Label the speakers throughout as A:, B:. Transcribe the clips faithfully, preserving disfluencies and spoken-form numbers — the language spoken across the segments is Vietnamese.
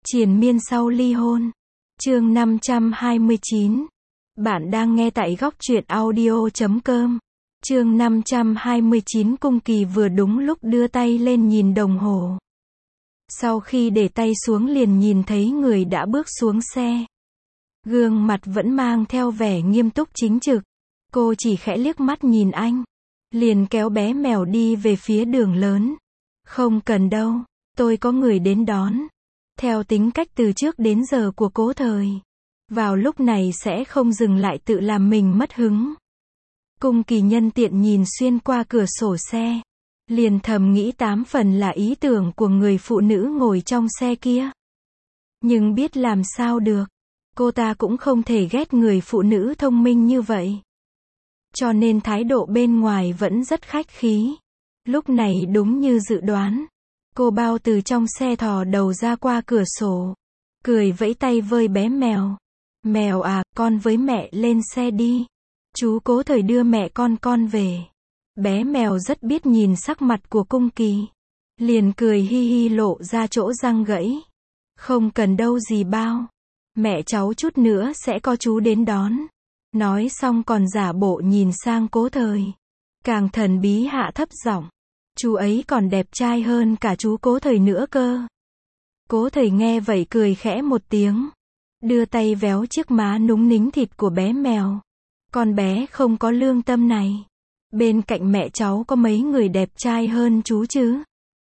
A: Triền miên sau ly hôn. Chương năm trăm hai mươi chín. Bạn đang nghe tại góc truyện audio chấm com. Chương năm trăm hai mươi chín. Cung Kỳ vừa đúng lúc đưa tay lên nhìn đồng hồ. Sau khi để tay xuống liền nhìn thấy người đã bước xuống xe. Gương mặt vẫn mang theo vẻ nghiêm túc chính trực. Cô chỉ khẽ liếc mắt nhìn anh. Liền kéo bé mèo đi về phía đường lớn. Không cần đâu, tôi có người đến đón. Theo tính cách từ trước đến giờ của Cố Thời, vào lúc này sẽ không dừng lại tự làm mình mất hứng. Cung Kỳ nhân tiện nhìn xuyên qua cửa sổ xe. Liền thầm nghĩ tám phần là ý tưởng của người phụ nữ ngồi trong xe kia. Nhưng biết làm sao được. Cô ta cũng không thể ghét người phụ nữ thông minh như vậy. Cho nên thái độ bên ngoài vẫn rất khách khí. Lúc này đúng như dự đoán. Cô Bao từ trong xe thò đầu ra qua cửa sổ. Cười vẫy tay với bé mèo. Mèo à, con với mẹ lên xe đi. Chú Cố Thời đưa mẹ con con về. Bé mèo rất biết nhìn sắc mặt của Cung Kỳ. Liền cười hi hi lộ ra chỗ răng gãy. Không cần đâu dì Bao. Mẹ cháu chút nữa sẽ có chú đến đón. Nói xong còn giả bộ nhìn sang Cố Thời. Càng thần bí hạ thấp giọng. Chú ấy còn đẹp trai hơn cả chú Cố Thời nữa cơ. Cố Thời nghe vậy cười khẽ một tiếng. Đưa tay véo chiếc má núng nính thịt của bé mèo. Con bé không có lương tâm này. Bên cạnh mẹ cháu có mấy người đẹp trai hơn chú chứ.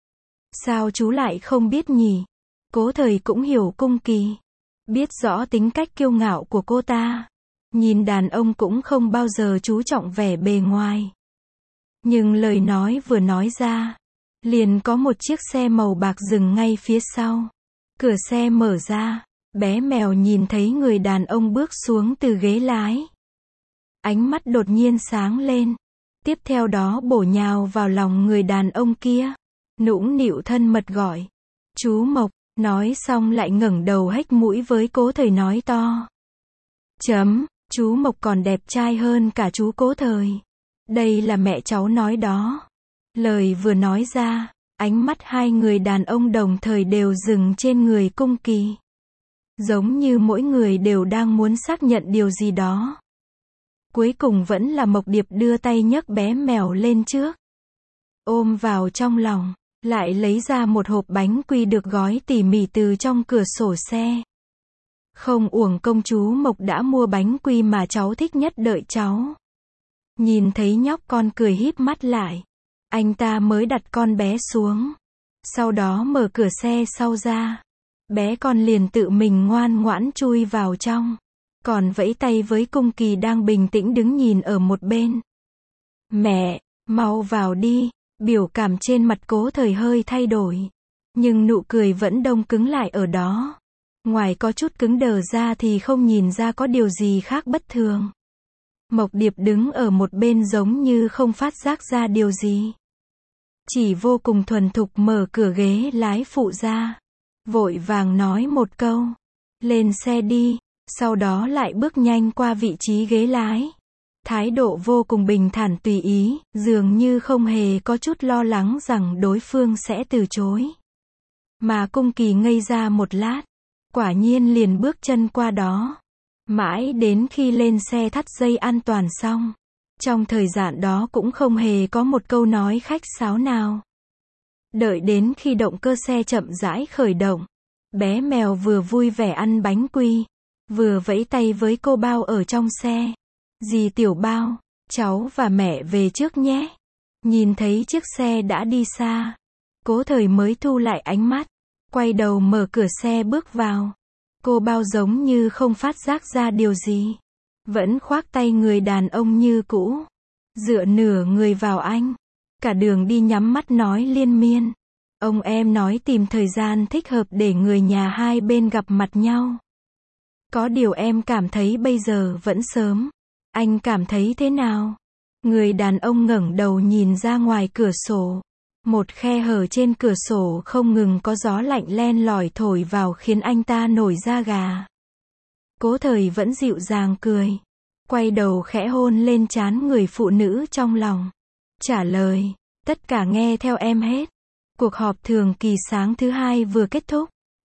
A: Sao chú lại không biết nhỉ? Cố Thời cũng hiểu Cung Kỳ. Biết rõ tính cách kiêu ngạo của cô ta. Nhìn đàn ông cũng không bao giờ chú trọng vẻ bề ngoài. Nhưng lời nói vừa nói ra. Liền có một chiếc xe màu bạc dừng ngay phía sau. Cửa xe mở ra. Bé mèo nhìn thấy người đàn ông bước xuống từ ghế lái. Ánh mắt đột nhiên sáng lên. Tiếp theo đó bổ nhào vào lòng người đàn ông kia. Nũng nịu thân mật gọi. Chú Mộc. Nói xong lại ngẩng đầu hếch mũi với Cố Thời nói to. Chấm, chú Mộc còn đẹp trai hơn cả chú Cố Thời. Đây là mẹ cháu nói đó. Lời vừa nói ra, ánh mắt hai người đàn ông đồng thời đều dừng trên người Cung Kỳ. Giống như mỗi người đều đang muốn xác nhận điều gì đó. Cuối cùng vẫn là Mộc Điệp đưa tay nhấc bé mèo lên trước. Ôm vào trong lòng. Lại lấy ra một hộp bánh quy được gói tỉ mỉ từ trong cửa sổ xe. Không uổng công chú Mộc đã mua bánh quy mà cháu thích nhất đợi cháu. Nhìn thấy nhóc con cười híp mắt lại. Anh ta mới đặt con bé xuống. Sau đó mở cửa xe sau ra. Bé con liền tự mình ngoan ngoãn chui vào trong. Còn vẫy tay với Cung Kỳ đang bình tĩnh đứng nhìn ở một bên. Mẹ, mau vào đi. Biểu cảm trên mặt Cố Thời hơi thay đổi. Nhưng nụ cười vẫn đông cứng lại ở đó. Ngoài có chút cứng đờ ra thì không nhìn ra có điều gì khác bất thường. Mộc Điệp đứng ở một bên giống như không phát giác ra điều gì. Chỉ vô cùng thuần thục mở cửa ghế lái phụ ra. Vội vàng nói một câu. Lên xe đi. Sau đó lại bước nhanh qua vị trí ghế lái. Thái độ vô cùng bình thản tùy ý, dường như không hề có chút lo lắng rằng đối phương sẽ từ chối. Mà Cung Kỳ ngây ra một lát, quả nhiên liền bước chân qua đó. Mãi đến khi lên xe thắt dây an toàn xong. Trong thời gian đó cũng không hề có một câu nói khách sáo nào. Đợi đến khi động cơ xe chậm rãi khởi động. Bé mèo vừa vui vẻ ăn bánh quy, vừa vẫy tay với cô Bao ở trong xe. Dì Tiểu Bao, cháu và mẹ về trước nhé. Nhìn thấy chiếc xe đã đi xa. Cố Thời mới thu lại ánh mắt. Quay đầu mở cửa xe bước vào. Cô Bao giống như không phát giác ra điều gì. Vẫn khoác tay người đàn ông như cũ. Dựa nửa người vào anh. Cả đường đi nhắm mắt nói liên miên. Ông em nói tìm thời gian thích hợp để người nhà hai bên gặp mặt nhau. Có điều em cảm thấy bây giờ vẫn sớm. Anh cảm thấy thế nào? Người đàn ông ngẩng đầu nhìn ra ngoài cửa sổ. Một khe hở trên cửa sổ không ngừng có gió lạnh len lỏi thổi vào khiến anh ta nổi da gà. Cố Thời vẫn dịu dàng cười. Quay đầu khẽ hôn lên trán người phụ nữ trong lòng. Trả lời, tất cả nghe theo em hết. Cuộc họp thường kỳ sáng thứ hai vừa kết thúc.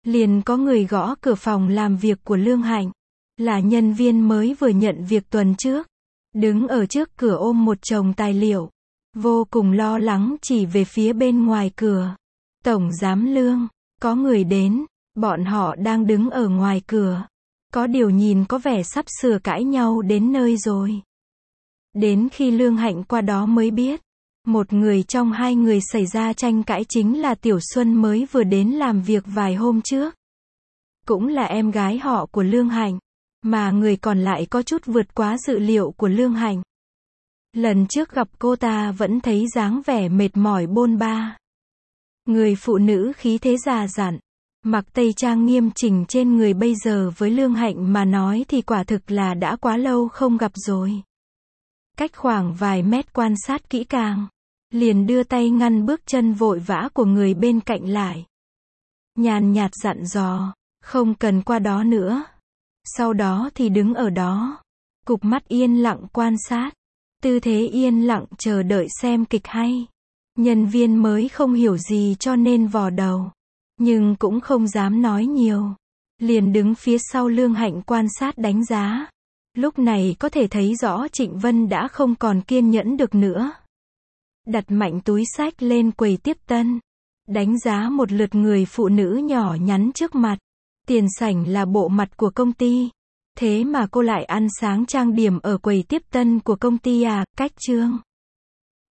A: liền có người gõ cửa phòng làm việc của Lương Hạnh. Là nhân viên mới vừa nhận việc tuần trước. Đứng ở trước cửa ôm một chồng tài liệu. Vô cùng lo lắng chỉ về phía bên ngoài cửa. Tổng giám Lương, có người đến. Bọn họ đang đứng ở ngoài cửa. Có điều nhìn có vẻ sắp sửa cãi nhau đến nơi rồi. Đến khi Lương Hạnh qua đó mới biết. Một người trong hai người xảy ra tranh cãi chính là Tiểu Xuân mới vừa đến làm việc vài hôm trước. Cũng là em gái họ của Lương Hạnh. Mà người còn lại có chút vượt quá dự liệu của Lương Hạnh. Lần trước gặp cô ta vẫn thấy dáng vẻ mệt mỏi bôn ba. Người phụ nữ khí thế già dặn. Mặc tây trang nghiêm chỉnh trên người bây giờ với Lương Hạnh mà nói thì quả thực là đã quá lâu không gặp rồi. Cách khoảng vài mét quan sát kỹ càng. Liền đưa tay ngăn bước chân vội vã của người bên cạnh lại. Nhàn nhạt dặn dò, không cần qua đó nữa. Sau đó thì đứng ở đó. Cụp mắt yên lặng quan sát. Tư thế yên lặng chờ đợi xem kịch hay. Nhân viên mới không hiểu gì cho nên vò đầu. Nhưng cũng không dám nói nhiều. Liền đứng phía sau Lương Hạnh quan sát đánh giá. Lúc này có thể thấy rõ Trịnh Vân đã không còn kiên nhẫn được nữa. Đặt mạnh túi xách lên quầy tiếp tân. Đánh giá một lượt người phụ nữ nhỏ nhắn trước mặt. Tiền sảnh là bộ mặt của công ty. Thế mà cô lại ăn sáng trang điểm ở quầy tiếp tân của công ty à, cách trương.